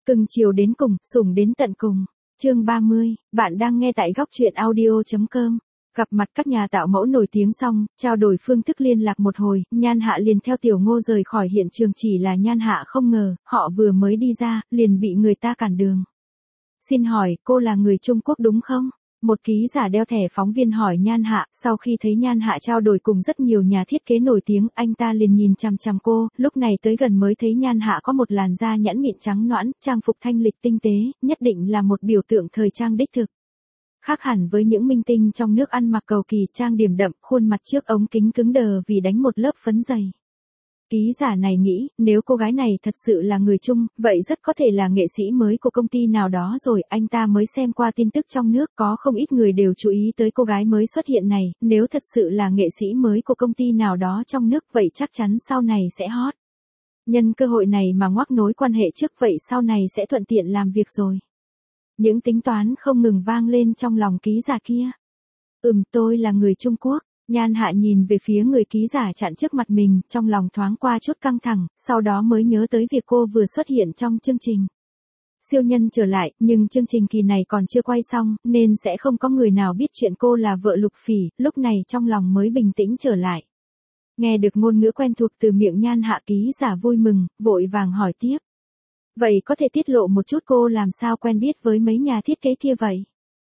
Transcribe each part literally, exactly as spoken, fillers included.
Cưng chiều đến cùng, sủng đến tận cùng. Chương ba mươi, bạn đang nghe tại góc truyện audio.com. Gặp mặt các nhà tạo mẫu nổi tiếng xong, trao đổi phương thức liên lạc một hồi, Nhan Hạ liền theo Tiểu Ngô rời khỏi hiện trường. Chỉ là Nhan Hạ không ngờ, họ vừa mới đi ra, liền bị người ta cản đường. Xin hỏi, cô là người Trung Quốc đúng không? Một ký giả đeo thẻ phóng viên hỏi Nhan Hạ. Sau khi thấy Nhan Hạ trao đổi cùng rất nhiều nhà thiết kế nổi tiếng, anh ta liền nhìn chằm chằm cô, lúc này tới gần mới thấy Nhan Hạ có một làn da nhẵn mịn trắng nõn, trang phục thanh lịch tinh tế, nhất định là một biểu tượng thời trang đích thực. Khác hẳn với những minh tinh trong nước ăn mặc cầu kỳ, trang điểm đậm, khuôn mặt trước ống kính cứng đờ vì đánh một lớp phấn dày. Ký giả này nghĩ, nếu cô gái này thật sự là người Trung, vậy rất có thể là nghệ sĩ mới của công ty nào đó rồi. Anh ta mới xem qua tin tức trong nước, có không ít người đều chú ý tới cô gái mới xuất hiện này. Nếu thật sự là nghệ sĩ mới của công ty nào đó trong nước, vậy chắc chắn sau này sẽ hot. Nhân cơ hội này mà ngoắc nối quan hệ trước, vậy sau này sẽ thuận tiện làm việc rồi. Những tính toán không ngừng vang lên trong lòng ký giả kia. Ừm, tôi là người Trung Quốc. Nhan Hạ nhìn về phía người ký giả chặn trước mặt mình, trong lòng thoáng qua chút căng thẳng, sau đó mới nhớ tới việc cô vừa xuất hiện trong chương trình. Siêu nhân trở lại, nhưng chương trình kỳ này còn chưa quay xong, nên sẽ không có người nào biết chuyện cô là vợ Lục Phỉ. Lúc này trong lòng mới bình tĩnh trở lại. Nghe được ngôn ngữ quen thuộc từ miệng Nhan Hạ, ký giả vui mừng, vội vàng hỏi tiếp. Vậy có thể tiết lộ một chút cô làm sao quen biết với mấy nhà thiết kế kia vậy?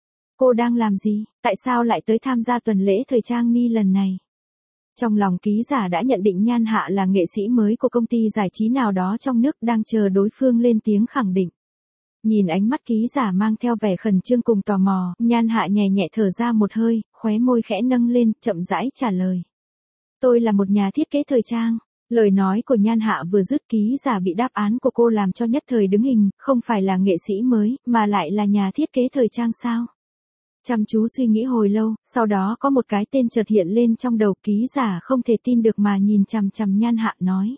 Cô đang làm gì? Tại sao lại tới tham gia tuần lễ thời trang Ni lần này? Trong lòng ký giả đã nhận định Nhan Hạ là nghệ sĩ mới của công ty giải trí nào đó trong nước, đang chờ đối phương lên tiếng khẳng định. Nhìn ánh mắt ký giả mang theo vẻ khẩn trương cùng tò mò, Nhan Hạ nhẹ nhẹ thở ra một hơi, khóe môi khẽ nâng lên, chậm rãi trả lời. Tôi là một nhà thiết kế thời trang. Lời nói của Nhan Hạ vừa dứt, ký giả bị đáp án của cô làm cho nhất thời đứng hình, không phải là nghệ sĩ mới, mà lại là nhà thiết kế thời trang sao? Chăm chú suy nghĩ hồi lâu, sau đó có một cái tên chợt hiện lên trong đầu. Ký giả không thể tin được mà nhìn chằm chằm Nhan Hạ nói.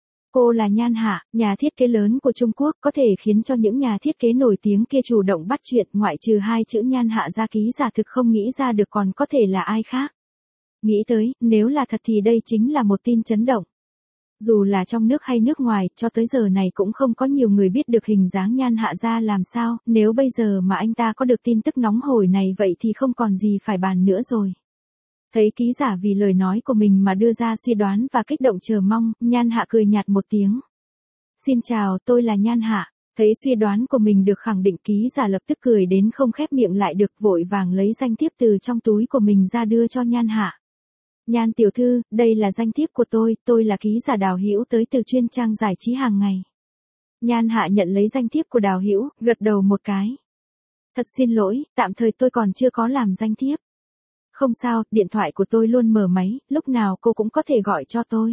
Cô là Nhan Hạ, nhà thiết kế lớn của Trung Quốc, có thể khiến cho những nhà thiết kế nổi tiếng kia chủ động bắt chuyện. Ngoại trừ hai chữ Nhan Hạ ra, ký giả thực không nghĩ ra được còn có thể là ai khác. Nghĩ tới, nếu là thật thì đây chính là một tin chấn động. Dù là trong nước hay nước ngoài, cho tới giờ này cũng không có nhiều người biết được hình dáng Nhan Hạ ra làm sao. Nếu bây giờ mà anh ta có được tin tức nóng hổi này, vậy thì không còn gì phải bàn nữa rồi. Thấy ký giả vì lời nói của mình mà đưa ra suy đoán và kích động chờ mong, Nhan Hạ cười nhạt một tiếng. Xin chào, tôi là Nhan Hạ. Thấy suy đoán của mình được khẳng định, ký giả lập tức cười đến không khép miệng lại được, vội vàng lấy danh thiếp từ trong túi của mình ra đưa cho Nhan Hạ. Nhan tiểu thư, đây là danh thiếp của tôi, tôi là ký giả Đào Hữu tới từ chuyên trang giải trí hàng ngày. Nhan Hạ nhận lấy danh thiếp của Đào Hữu, gật đầu một cái. Thật xin lỗi, tạm thời tôi còn chưa có làm danh thiếp. Không sao, điện thoại của tôi luôn mở máy, lúc nào cô cũng có thể gọi cho tôi.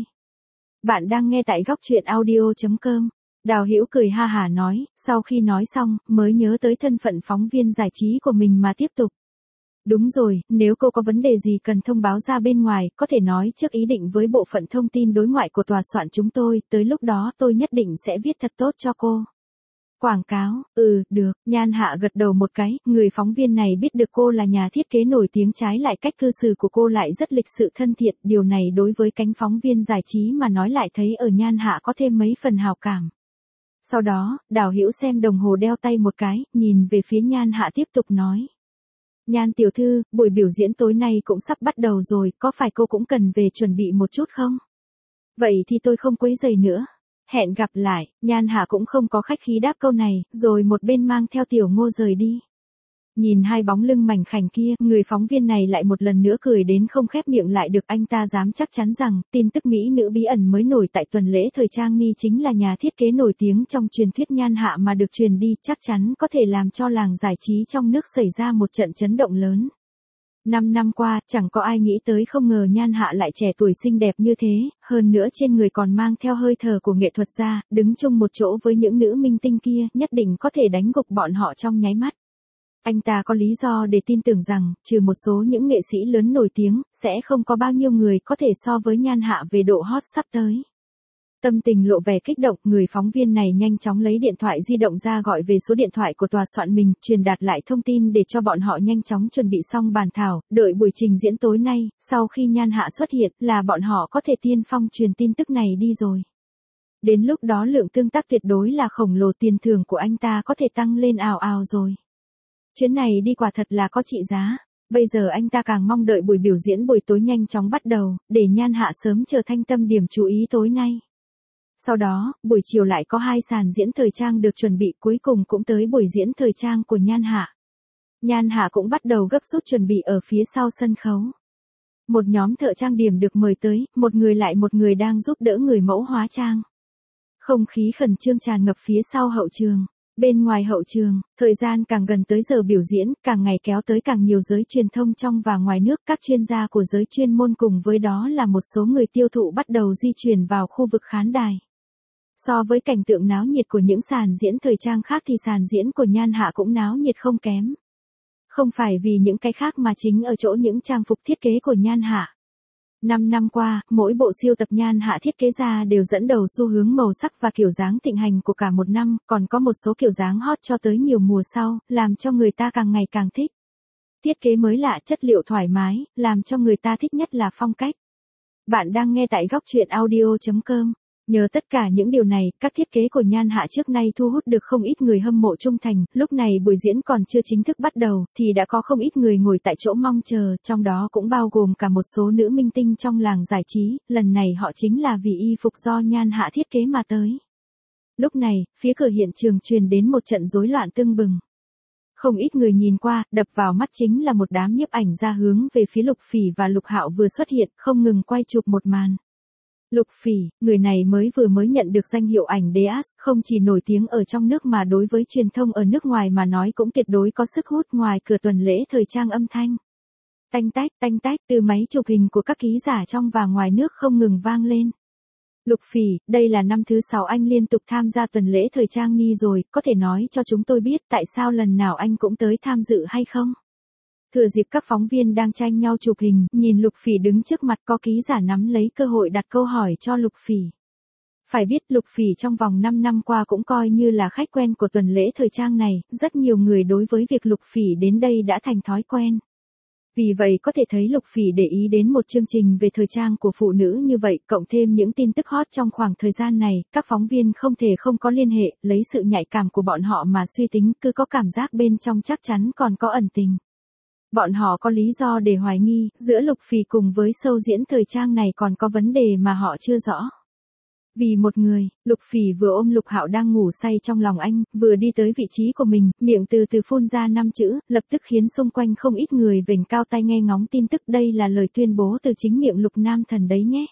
Bạn đang nghe tại góc truyện audio.com. Đào Hữu cười ha hả nói, sau khi nói xong, mới nhớ tới thân phận phóng viên giải trí của mình mà tiếp tục. Đúng rồi, nếu cô có vấn đề gì cần thông báo ra bên ngoài, có thể nói trước ý định với bộ phận thông tin đối ngoại của tòa soạn chúng tôi, tới lúc đó tôi nhất định sẽ viết thật tốt cho cô. Quảng cáo, ừ, được, Nhan Hạ gật đầu một cái, người phóng viên này biết được cô là nhà thiết kế nổi tiếng, trái lại cách cư xử của cô lại rất lịch sự thân thiện, điều này đối với cánh phóng viên giải trí mà nói lại thấy ở Nhan Hạ có thêm mấy phần hào cảm. Sau đó, Đào Hữu xem đồng hồ đeo tay một cái, nhìn về phía Nhan Hạ tiếp tục nói. Nhan tiểu thư, buổi biểu diễn tối nay cũng sắp bắt đầu rồi, có phải cô cũng cần về chuẩn bị một chút không? Vậy thì tôi không quấy rầy nữa. Hẹn gặp lại. Nhan Hạ cũng không có khách khí đáp câu này, rồi một bên mang theo Tiểu Ngô rời đi. Nhìn hai bóng lưng mảnh khảnh kia, người phóng viên này lại một lần nữa cười đến không khép miệng lại được. Anh ta dám chắc chắn rằng, tin tức mỹ nữ bí ẩn mới nổi tại tuần lễ thời trang Ni chính là nhà thiết kế nổi tiếng trong truyền thuyết Nhan Hạ mà được truyền đi, chắc chắn có thể làm cho làng giải trí trong nước xảy ra một trận chấn động lớn. Năm năm qua, chẳng có ai nghĩ tới không ngờ Nhan Hạ lại trẻ tuổi xinh đẹp như thế, hơn nữa trên người còn mang theo hơi thở của nghệ thuật gia, đứng chung một chỗ với những nữ minh tinh kia, nhất định có thể đánh gục bọn họ trong nháy mắt. Anh ta có lý do để tin tưởng rằng, trừ một số những nghệ sĩ lớn nổi tiếng, sẽ không có bao nhiêu người có thể so với Nhan Hạ về độ hot sắp tới. Tâm tình lộ vẻ kích động, người phóng viên này nhanh chóng lấy điện thoại di động ra gọi về số điện thoại của tòa soạn mình, truyền đạt lại thông tin để cho bọn họ nhanh chóng chuẩn bị xong bàn thảo, đợi buổi trình diễn tối nay, sau khi Nhan Hạ xuất hiện là bọn họ có thể tiên phong truyền tin tức này đi rồi. Đến lúc đó lượng tương tác tuyệt đối là khổng lồ, tiền thưởng của anh ta có thể tăng lên ào ào rồi. Chuyến này đi quả thật là có trị giá. Bây giờ anh ta càng mong đợi buổi biểu diễn buổi tối nhanh chóng bắt đầu, để Nhan Hạ sớm trở thành tâm điểm chú ý tối nay. Sau đó, buổi chiều lại có hai sàn diễn thời trang được chuẩn bị, cuối cùng cũng tới buổi diễn thời trang của Nhan Hạ. Nhan Hạ cũng bắt đầu gấp rút chuẩn bị ở phía sau sân khấu. Một nhóm thợ trang điểm được mời tới, một người lại một người đang giúp đỡ người mẫu hóa trang. Không khí khẩn trương tràn ngập phía sau hậu trường. Bên ngoài hậu trường, thời gian càng gần tới giờ biểu diễn, càng ngày kéo tới càng nhiều giới truyền thông trong và ngoài nước, các chuyên gia của giới chuyên môn cùng với đó là một số người tiêu thụ bắt đầu di chuyển vào khu vực khán đài. So với cảnh tượng náo nhiệt của những sàn diễn thời trang khác thì sàn diễn của Nhan Hạ cũng náo nhiệt không kém. Không phải vì những cái khác mà chính ở chỗ những trang phục thiết kế của Nhan Hạ. Năm năm qua, mỗi bộ siêu tập Nhan Hạ thiết kế ra đều dẫn đầu xu hướng màu sắc và kiểu dáng thịnh hành của cả một năm, còn có một số kiểu dáng hot cho tới nhiều mùa sau, làm cho người ta càng ngày càng thích. Thiết kế mới lạ, chất liệu thoải mái, làm cho người ta thích nhất là phong cách. Bạn đang nghe tại góc truyện audio chấm com. Nhờ tất cả những điều này, các thiết kế của Nhan Hạ trước nay thu hút được không ít người hâm mộ trung thành, lúc này buổi diễn còn chưa chính thức bắt đầu, thì đã có không ít người ngồi tại chỗ mong chờ, trong đó cũng bao gồm cả một số nữ minh tinh trong làng giải trí, lần này họ chính là vì y phục do Nhan Hạ thiết kế mà tới. Lúc này, phía cửa hiện trường truyền đến một trận rối loạn tưng bừng. Không ít người nhìn qua, đập vào mắt chính là một đám nhiếp ảnh ra hướng về phía Lục Phỉ và Lục Hạo vừa xuất hiện, không ngừng quay chụp một màn. Lục Phỉ, người này mới vừa mới nhận được danh hiệu ảnh đế át, không chỉ nổi tiếng ở trong nước mà đối với truyền thông ở nước ngoài mà nói cũng tuyệt đối có sức hút. Ngoài cửa tuần lễ thời trang âm thanh tanh tách, tanh tách từ máy chụp hình của các ký giả trong và ngoài nước không ngừng vang lên. Lục Phỉ, đây là năm thứ sáu anh liên tục tham gia tuần lễ thời trang Ni rồi, có thể nói cho chúng tôi biết tại sao lần nào anh cũng tới tham dự hay không? Thừa dịp các phóng viên đang tranh nhau chụp hình, nhìn Lục Phỉ đứng trước mặt, có ký giả nắm lấy cơ hội đặt câu hỏi cho Lục Phỉ. Phải biết Lục Phỉ trong vòng năm năm qua cũng coi như là khách quen của tuần lễ thời trang này, rất nhiều người đối với việc Lục Phỉ đến đây đã thành thói quen. Vì vậy có thể thấy Lục Phỉ để ý đến một chương trình về thời trang của phụ nữ như vậy, cộng thêm những tin tức hot trong khoảng thời gian này, các phóng viên không thể không có liên hệ, lấy sự nhạy cảm của bọn họ mà suy tính, cứ có cảm giác bên trong chắc chắn còn có ẩn tình. Bọn họ có lý do để hoài nghi, giữa Lục Phỉ cùng với show diễn thời trang này còn có vấn đề mà họ chưa rõ. Vì một người, Lục Phỉ vừa ôm Lục Hạo đang ngủ say trong lòng anh, vừa đi tới vị trí của mình, miệng từ từ phun ra năm chữ, lập tức khiến xung quanh không ít người vểnh cao tai nghe ngóng tin tức. Đây là lời tuyên bố từ chính miệng Lục Nam Thần đấy nhé.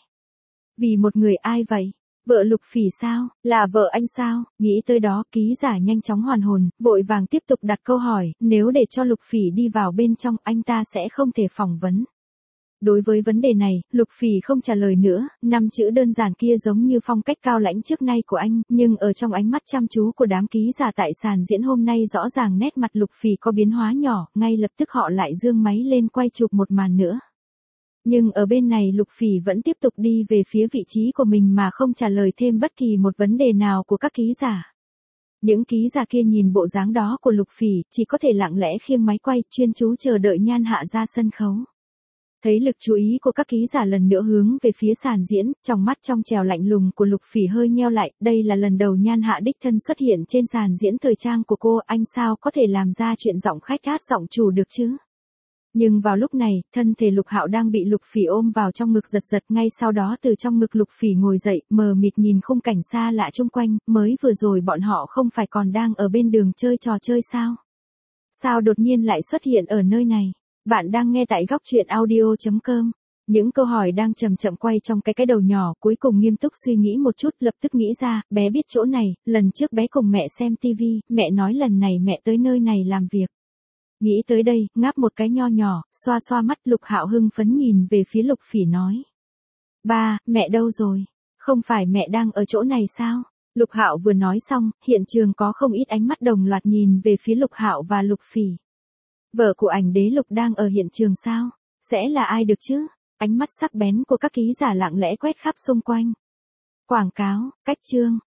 Vì một người, ai vậy? Vợ Lục Phỉ sao? Là vợ anh sao? Nghĩ tới đó, ký giả nhanh chóng hoàn hồn, vội vàng tiếp tục đặt câu hỏi, nếu để cho Lục Phỉ đi vào bên trong, anh ta sẽ không thể phỏng vấn. Đối với vấn đề này, Lục Phỉ không trả lời nữa, năm chữ đơn giản kia giống như phong cách cao lãnh trước nay của anh, nhưng ở trong ánh mắt chăm chú của đám ký giả tại sàn diễn hôm nay rõ ràng nét mặt Lục Phỉ có biến hóa nhỏ, ngay lập tức họ lại giương máy lên quay chụp một màn nữa. Nhưng ở bên này Lục Phỉ vẫn tiếp tục đi về phía vị trí của mình mà không trả lời thêm bất kỳ một vấn đề nào của các ký giả. Những ký giả kia nhìn bộ dáng đó của Lục Phỉ, chỉ có thể lặng lẽ khiêng máy quay, chuyên chú chờ đợi Nhan Hạ ra sân khấu. Thấy lực chú ý của các ký giả lần nữa hướng về phía sàn diễn, trong mắt trong trèo lạnh lùng của Lục Phỉ hơi nheo lại, đây là lần đầu Nhan Hạ đích thân xuất hiện trên sàn diễn thời trang của cô, anh sao có thể làm ra chuyện giọng khách hát giọng chủ được chứ? Nhưng vào lúc này, thân thể Lục Hạo đang bị Lục Phỉ ôm vào trong ngực giật giật, ngay sau đó từ trong ngực Lục Phỉ ngồi dậy, mờ mịt nhìn khung cảnh xa lạ xung quanh, mới vừa rồi bọn họ không phải còn đang ở bên đường chơi trò chơi sao? Sao đột nhiên lại xuất hiện ở nơi này? Bạn đang nghe tại góc truyện audio chấm com. Những câu hỏi đang chậm chậm quay trong cái cái đầu nhỏ, cuối cùng nghiêm túc suy nghĩ một chút, lập tức nghĩ ra, bé biết chỗ này, lần trước bé cùng mẹ xem tivi, mẹ nói lần này mẹ tới nơi này làm việc. Nghĩ tới đây, ngáp một cái nho nhỏ, xoa xoa mắt, Lục Hạo hưng phấn nhìn về phía Lục Phỉ nói. Ba, mẹ đâu rồi? Không phải mẹ đang ở chỗ này sao? Lục Hạo vừa nói xong, hiện trường có không ít ánh mắt đồng loạt nhìn về phía Lục Hạo và Lục Phỉ. Vợ của ảnh đế Lục đang ở hiện trường sao? Sẽ là ai được chứ? Ánh mắt sắc bén của các ký giả lặng lẽ quét khắp xung quanh. Quảng cáo, cách chương,